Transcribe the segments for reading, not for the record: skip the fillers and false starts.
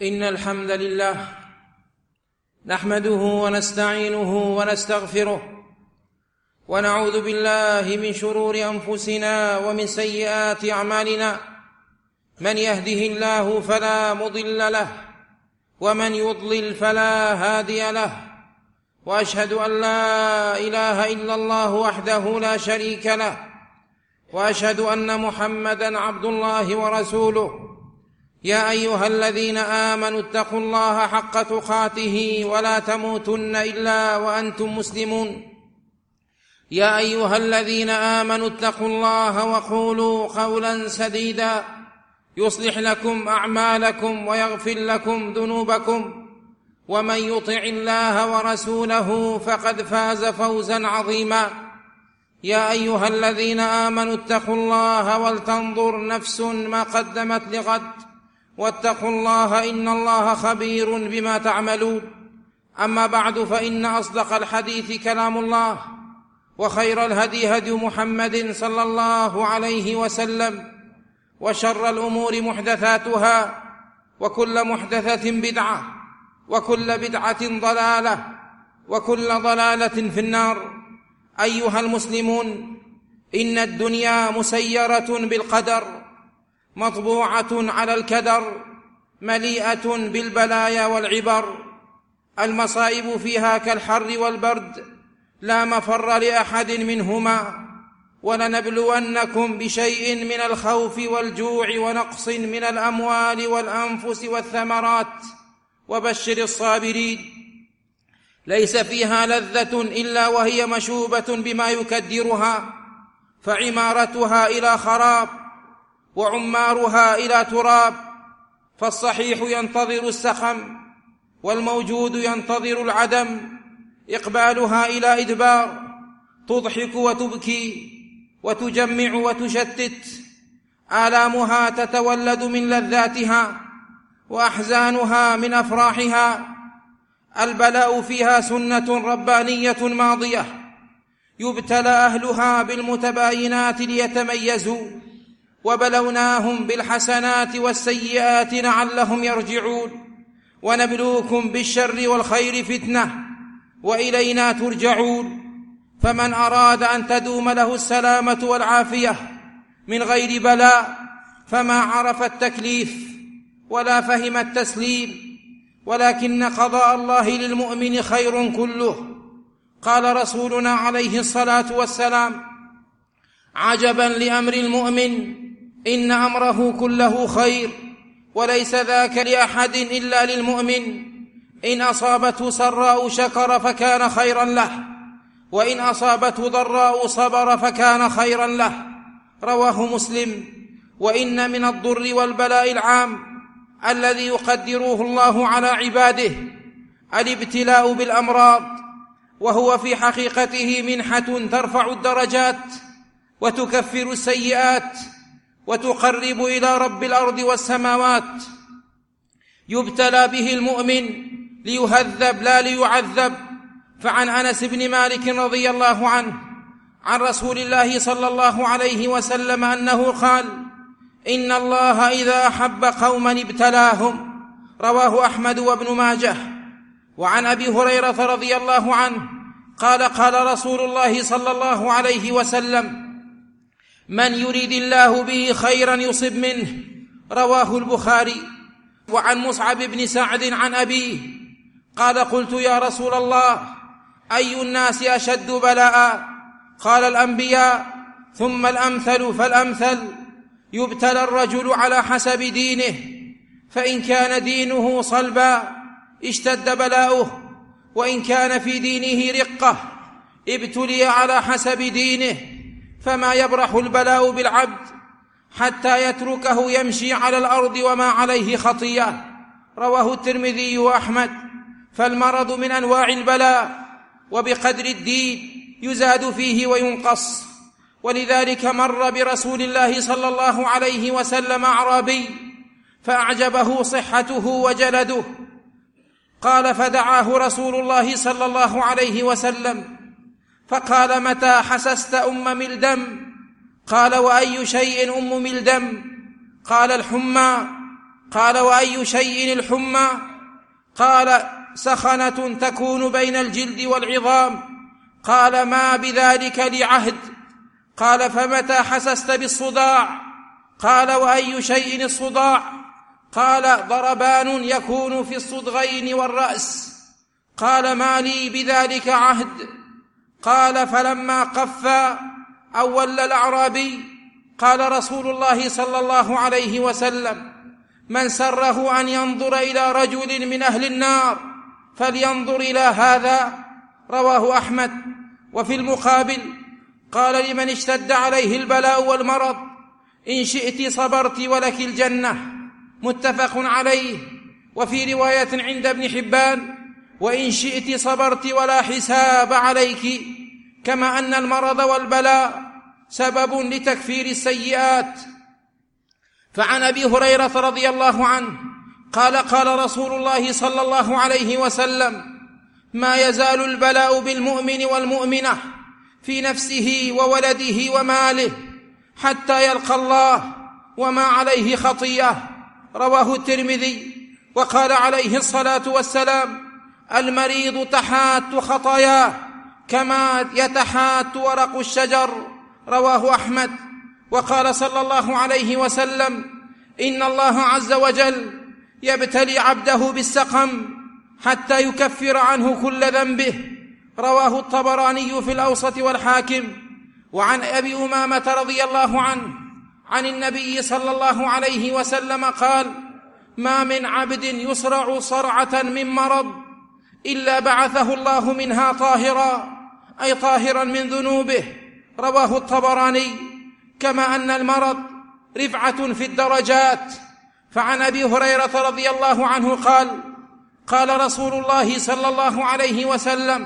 إن الحمد لله نحمده ونستعينه ونستغفره ونعوذ بالله من شرور أنفسنا ومن سيئات أعمالنا. من يهده الله فلا مضل له ومن يضلل فلا هادي له، وأشهد أن لا إله إلا الله وحده لا شريك له، وأشهد أن محمدًا عبد الله ورسوله. يا أيها الذين آمنوا اتقوا الله حق تقاته ولا تموتن إلا وأنتم مسلمون. يا أيها الذين آمنوا اتقوا الله وقولوا قولا سديدا يصلح لكم أعمالكم ويغفر لكم ذنوبكم، ومن يطع الله ورسوله فقد فاز فوزا عظيما. يا أيها الذين آمنوا اتقوا الله ولتنظر نفس ما قدمت لغد، واتقوا الله إن الله خبير بما تعملون. أما بعد، فإن أصدق الحديث كلام الله، وخير الهدي هدي محمد صلى الله عليه وسلم، وشر الأمور محدثاتها، وكل محدثة بدعة، وكل بدعة ضلالة، وكل ضلالة في النار. أيها المسلمون، إن الدنيا مسيرة بالقدر، مطبوعة على الكدر، مليئة بالبلايا والعبر. المصائب فيها كالحر والبرد، لا مفر لأحد منهما. ولنبلونكم بشيء من الخوف والجوع ونقص من الأموال والأنفس والثمرات، وبشر الصابرين. ليس فيها لذة إلا وهي مشوبة بما يكدرها، فعمارتها إلى خراب وعمارها إلى تراب. فالصحيح ينتظر السقم، والموجود ينتظر العدم. إقبالها إلى إدبار، تضحك وتبكي وتجمع وتشتت. آلامها تتولد من لذاتها، وأحزانها من أفراحها. البلاء فيها سنة ربانية ماضية، يبتلى أهلها بالمتباينات ليتميزوا، وبلوناهم بالحسنات والسيئات لعلهم يرجعون. ونبلوكم بالشر والخير فتنة، وإلينا ترجعون. فمن أراد أن تدوم له السلامة والعافية من غير بلاء فما عرف التكليف ولا فهم التسليم. ولكن قضاء الله للمؤمن خير كله. قال رسولنا عليه الصلاة والسلام: عجبا لأمر المؤمن، إن أمره كله خير، وليس ذاك لأحد إلا للمؤمن. إن أصابته سراء شكر فكان خيرا له، وإن أصابته ضراء صبر فكان خيرا له. رواه مسلم. وإن من الضر والبلاء العام الذي يقدره الله على عباده الابتلاء بالأمراض، وهو في حقيقته منحة ترفع الدرجات وتكفر السيئات وتقرب إلى رب الأرض والسماوات. يبتلى به المؤمن ليهذب لا ليعذب. فعن أنس بن مالك رضي الله عنه عن رسول الله صلى الله عليه وسلم أنه قال: إن الله إذا أحب قوما ابتلاهم. رواه أحمد وابن ماجه. وعن أبي هريرة رضي الله عنه قال: قال رسول الله صلى الله عليه وسلم: من يريد الله به خيرا يصب منه. رواه البخاري. وعن مصعب بن سعد عن أبيه قال: قلت يا رسول الله، أي الناس أشد بلاء؟ قال: الأنبياء، ثم الأمثل فالأمثل. يبتلى الرجل على حسب دينه، فإن كان دينه صلبا اشتد بلاؤه، وإن كان في دينه رقة ابتلي على حسب دينه. فما يبرح البلاء بالعبد حتى يتركه يمشي على الأرض وما عليه خطيئة. رواه الترمذي وأحمد. فالمرض من أنواع البلاء، وبقدر الدين يزاد فيه وينقص. ولذلك مر برسول الله صلى الله عليه وسلم أعرابي فأعجبه صحته وجلده. قال: فدعاه رسول الله صلى الله عليه وسلم فقال: متى حسست أم ملدم؟ قال: وأي شيء أم ملدم؟ قال: الحمى. قال: وأي شيء الحمى؟ قال: سخنة تكون بين الجلد والعظام. قال: ما بذلك لي عهد. قال: فمتى حسست بالصداع؟ قال: وأي شيء الصداع؟ قال: ضربان يكون في الصدغين والرأس. قال: ما لي بذلك عهد. قال: فلما قفى أو ولى الأعرابي قال رسول الله صلى الله عليه وسلم: من سره أن ينظر إلى رجل من أهل النار فلينظر إلى هذا. رواه أحمد. وفي المقابل قال: لمن اشتد عليه البلاء والمرض إن شئت صبرت ولك الجنة. متفق عليه. وفي رواية عند ابن حبان: وإن شئت صبرت ولا حساب عليك. كما أن المرض والبلاء سبب لتكفير السيئات. فعن أبي هريرة رضي الله عنه قال: قال رسول الله صلى الله عليه وسلم: ما يزال البلاء بالمؤمن والمؤمنة في نفسه وولده وماله حتى يلقى الله وما عليه خطيئة. رواه الترمذي. وقال عليه الصلاة والسلام: المريض تحات خطاياه كما يتحات ورق الشجر. رواه أحمد. وقال صلى الله عليه وسلم: إن الله عز وجل يبتلي عبده بالسقم حتى يكفر عنه كل ذنبه. رواه الطبراني في الأوسط والحاكم. وعن أبي أمامة رضي الله عنه عن النبي صلى الله عليه وسلم قال: ما من عبد يصرع صرعة من مرض إلا بعثه الله منها طاهرا، أي طاهرا من ذنوبه. رواه الطبراني. كما أن المرض رفعة في الدرجات. فعن أبي هريرة رضي الله عنه قال: قال رسول الله صلى الله عليه وسلم: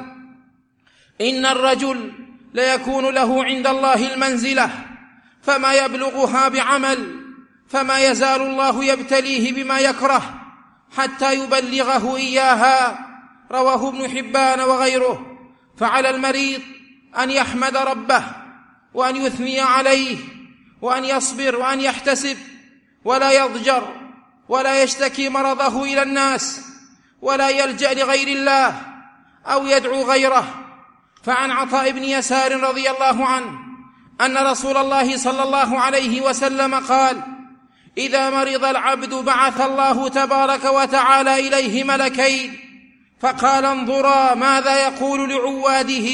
إن الرجل ليكون له عند الله المنزلة فما يبلغها بعمل، فما يزال الله يبتليه بما يكره حتى يبلغه إياها. رواه ابن حبان وغيره. فعلى المريض أن يحمد ربه وأن يثني عليه وأن يصبر وأن يحتسب، ولا يضجر ولا يشتكي مرضه إلى الناس، ولا يلجأ لغير الله أو يدعو غيره. فعن عطاء بن يسار رضي الله عنه أن رسول الله صلى الله عليه وسلم قال: إذا مرض العبد بعث الله تبارك وتعالى إليه ملكين فقال: انظرا ماذا يقول لعواده،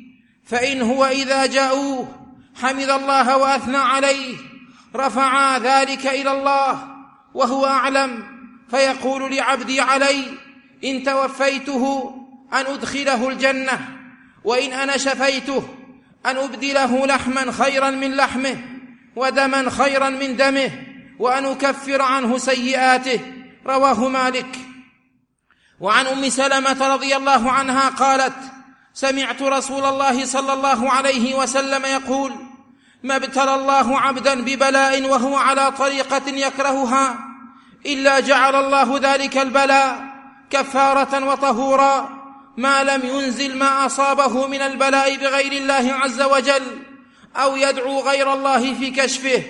فإن هو إذا جاءوه حمد الله وأثنى عليه رفعا ذلك إلى الله وهو أعلم، فيقول لعبدي علي إن توفيته أن أدخله الجنة، وإن أنا شفيته أن أبدله لحما خيرا من لحمه ودما خيرا من دمه وأن أكفر عنه سيئاته. رواه مالك. وعن أم سلمة رضي الله عنها قالت: سمعت رسول الله صلى الله عليه وسلم يقول: ما ابتلى الله عبدا ببلاء وهو على طريقة يكرهها إلا جعل الله ذلك البلاء كفارة وطهورا ما لم ينزل ما أصابه من البلاء بغير الله عز وجل أو يدعو غير الله في كشفه.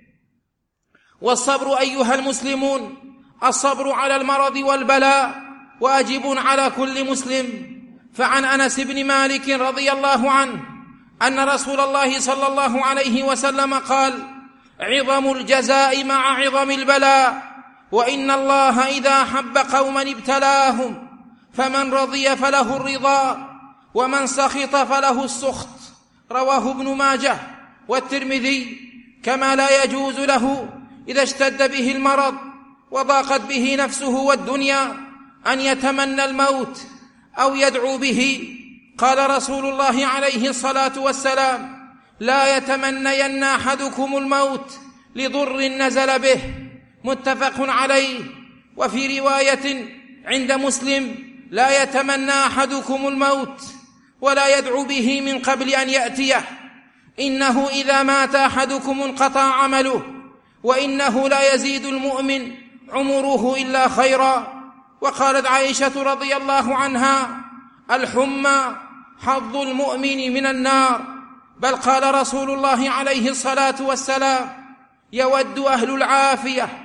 والصبر أيها المسلمون، الصبر على المرض والبلاء واجب على كل مسلم. فعن أنس بن مالك رضي الله عنه أن رسول الله صلى الله عليه وسلم قال: عظم الجزاء مع عظم البلاء، وإن الله إذا حب قوما ابتلاهم، فمن رضي فله الرضا ومن سخط فله السخط. رواه ابن ماجه والترمذي. كما لا يجوز له إذا اشتد به المرض وضاقت به نفسه والدنيا أن يتمنى الموت أو يدعو به. قال رسول الله عليه الصلاة والسلام: لا يتمنين أحدكم الموت لضر نزل به. متفق عليه. وفي رواية عند مسلم: لا يتمنى أحدكم الموت ولا يدعو به من قبل أن يأتيه، إنه إذا مات أحدكم انقطع عمله، وإنه لا يزيد المؤمن عمره إلا خيرا. وقالت عائشة رضي الله عنها: الحمى حظ المؤمن من النار. بل قال رسول الله عليه الصلاة والسلام: يود أهل العافية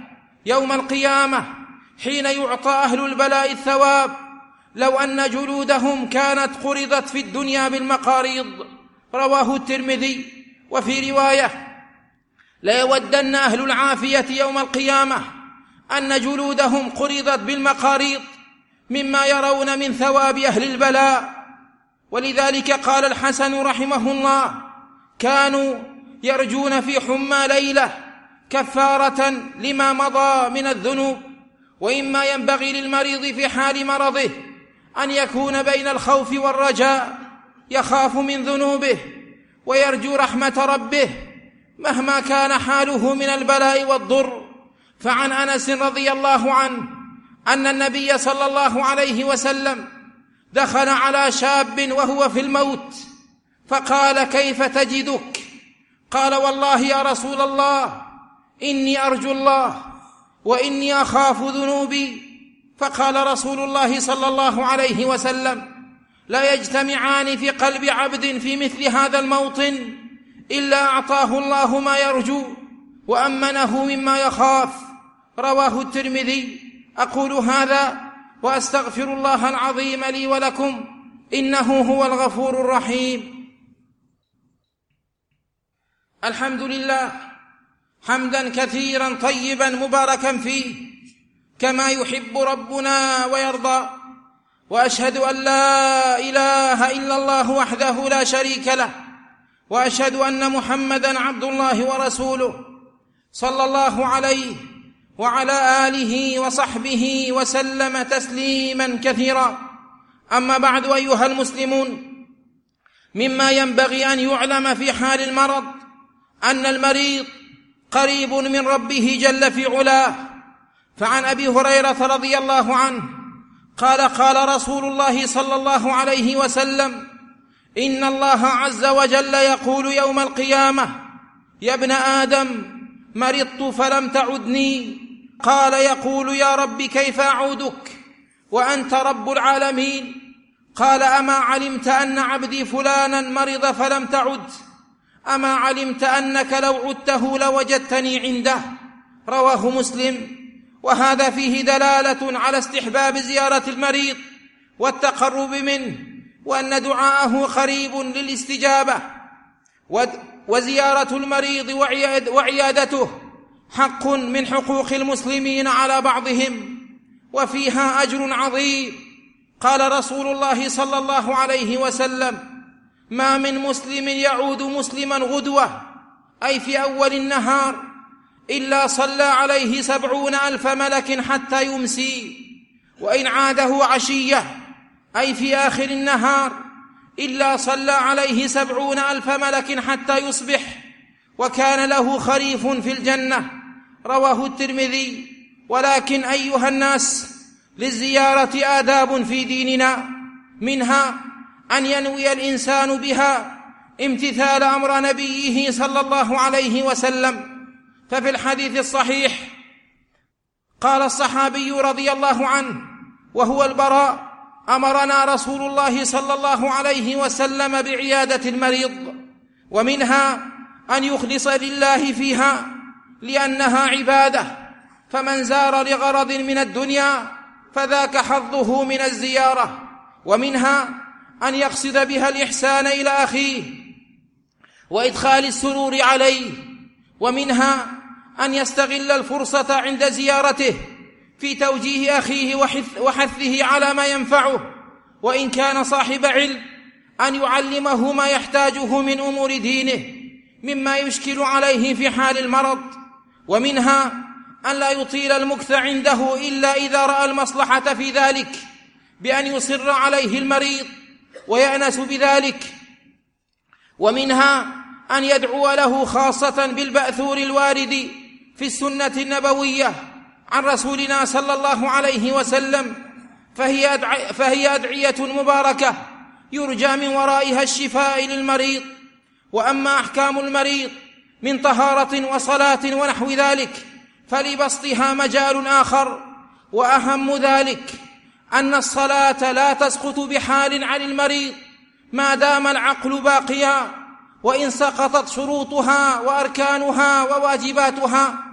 يوم القيامة حين يعطى أهل البلاء الثواب لو أن جلودهم كانت قرضت في الدنيا بالمقاريض. رواه الترمذي. وفي رواية: ليودن أهل العافية يوم القيامة أن جلودهم قرضت بالمقاريض مما يرون من ثواب أهل البلاء. ولذلك قال الحسن رحمه الله: كانوا يرجون في حمى ليلة كفارة لما مضى من الذنوب. وإما ينبغي للمريض في حال مرضه أن يكون بين الخوف والرجاء، يخاف من ذنوبه ويرجو رحمة ربه مهما كان حاله من البلاء والضر. فعن أنس رضي الله عنه أن النبي صلى الله عليه وسلم دخل على شاب وهو في الموت فقال: كيف تجدك؟ قال: والله يا رسول الله إني أرجو الله وإني أخاف ذنوبي. فقال رسول الله صلى الله عليه وسلم: لا يجتمعان في قلب عبد في مثل هذا الموطن إلا أعطاه الله ما يرجو وأمنه مما يخاف. رواه الترمذي. أقول هذا وأستغفر الله العظيم لي ولكم، إنه هو الغفور الرحيم. الحمد لله حمدا كثيرا طيبا مباركا فيه كما يحب ربنا ويرضى. وأشهد أن لا إله إلا الله وحده لا شريك له، وأشهد أن محمدا عبد الله ورسوله صلى الله عليه وعلى آله وصحبه وسلم تسليما كثيرا. أما بعد، أيها المسلمون، مما ينبغي أن يعلم في حال المرض أن المريض قريب من ربه جل في علاه. فعن أبي هريرة رضي الله عنه قال: قال رسول الله صلى الله عليه وسلم: إن الله عز وجل يقول يوم القيامة: يا ابن آدم مرضت فلم تعدني. قال: يقول: يا رب كيف أعودك وأنت رب العالمين؟ قال: أما علمت أن عبدي فلانا مرض فلم تعد؟ أما علمت أنك لو عدته لوجدتني عنده؟ رواه مسلم. وهذا فيه دلالة على استحباب زيارة المريض والتقرب منه، وأن دعاءه قريب للاستجابة. وزيارة المريض وعيادته حق من حقوق المسلمين على بعضهم، وفيها أجر عظيم. قال رسول الله صلى الله عليه وسلم: ما من مسلم يعود مسلما غدوة، أي في أول النهار، إلا صلى عليه 70,000 ملك حتى يمسي، وإن عاده عشية، أي في آخر النهار، إلا صلى عليه 70,000 ملك حتى يصبح، وكان له خريف في الجنة. رواه الترمذي. ولكن أيها الناس، للزيارة آداب في ديننا، منها أن ينوي الإنسان بها امتثال أمر نبيه صلى الله عليه وسلم. ففي الحديث الصحيح قال الصحابي رضي الله عنه وهو البراء: أمرنا رسول الله صلى الله عليه وسلم بعيادة المريض، ومنها أن يخلص لله فيها لأنها عبادة، فمن زار لغرض من الدنيا فذاك حظه من الزيارة. ومنها أن يقصد بها الإحسان إلى أخيه وإدخال السرور عليه. ومنها أن يستغل الفرصة عند زيارته في توجيه أخيه وحثه على ما ينفعه، وإن كان صاحب علم أن يعلمه ما يحتاجه من أمور دينه مما يشكل عليه في حال المرض. ومنها أن لا يطيل المكث عنده إلا إذا رأى المصلحة في ذلك، بأن يصر عليه المريض ويأنس بذلك. ومنها أن يدعو له خاصة بالمأثور الوارد في السنة النبوية عن رسولنا صلى الله عليه وسلم، فهي أدعية مباركة يرجى من ورائها الشفاء للمريض. وأما أحكام المريض من طهارة وصلاة ونحو ذلك فلبسطها مجال آخر، وأهم ذلك أن الصلاة لا تسقط بحال عن المريض ما دام العقل باقيا، وإن سقطت شروطها وأركانها وواجباتها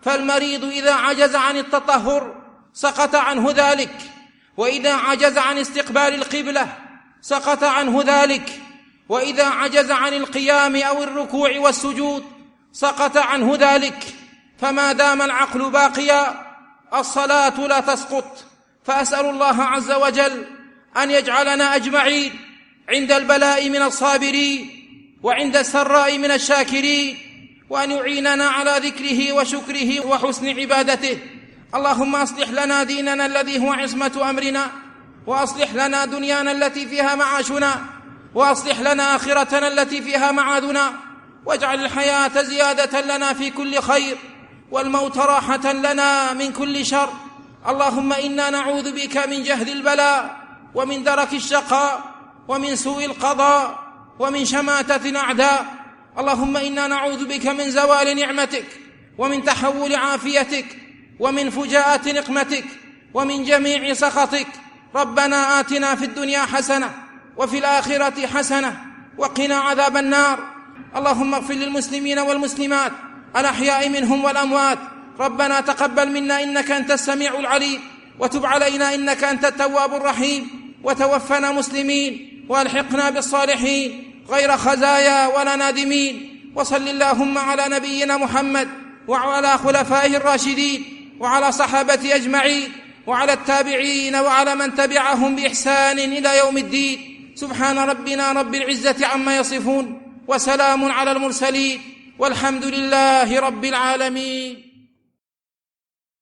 فالمريض إذا عجز عن التطهر سقط عنه ذلك، وإذا عجز عن استقبال القبلة سقط عنه ذلك، وإذا عجز عن القيام أو الركوع والسجود سقط عنه ذلك. فما دام العقل باقيا الصلاة لا تسقط. فأسأل الله عز وجل أن يجعلنا أجمعين عند البلاء من الصابرين، وعند السراء من الشاكرين، وأن يعيننا على ذكره وشكره وحسن عبادته. اللهم أصلح لنا ديننا الذي هو عصمة أمرنا، وأصلح لنا دنيانا التي فيها معاشنا، وأصلح لنا آخرتنا التي فيها معادنا، واجعل الحياة زيادة لنا في كل خير، والموت راحة لنا من كل شر. اللهم إنا نعوذ بك من جهد البلاء، ومن درك الشقاء، ومن سوء القضاء، ومن شماتة الأعداء. اللهم إنا نعوذ بك من زوال نعمتك، ومن تحول عافيتك، ومن فجاءة نقمتك، ومن جميع سخطك. ربنا آتنا في الدنيا حسنة، وفي الآخرة حسنة، وقنا عذاب النار. اللهم اغفر للمسلمين والمسلمات الأحياء منهم والأموات. ربنا تقبل منا إنك أنت السميع العليم، وتب علينا إنك أنت التواب الرحيم، وتوفنا مسلمين والحقنا بالصالحين غير خزايا ولا نادمين. وصل اللهم على نبينا محمد وعلى خلفائه الراشدين وعلى صحابته أجمعين وعلى التابعين وعلى من تبعهم بإحسان إلى يوم الدين. سبحان ربنا رب العزة عما يصفون، وسلام على المرسلين، والحمد لله رب العالمين.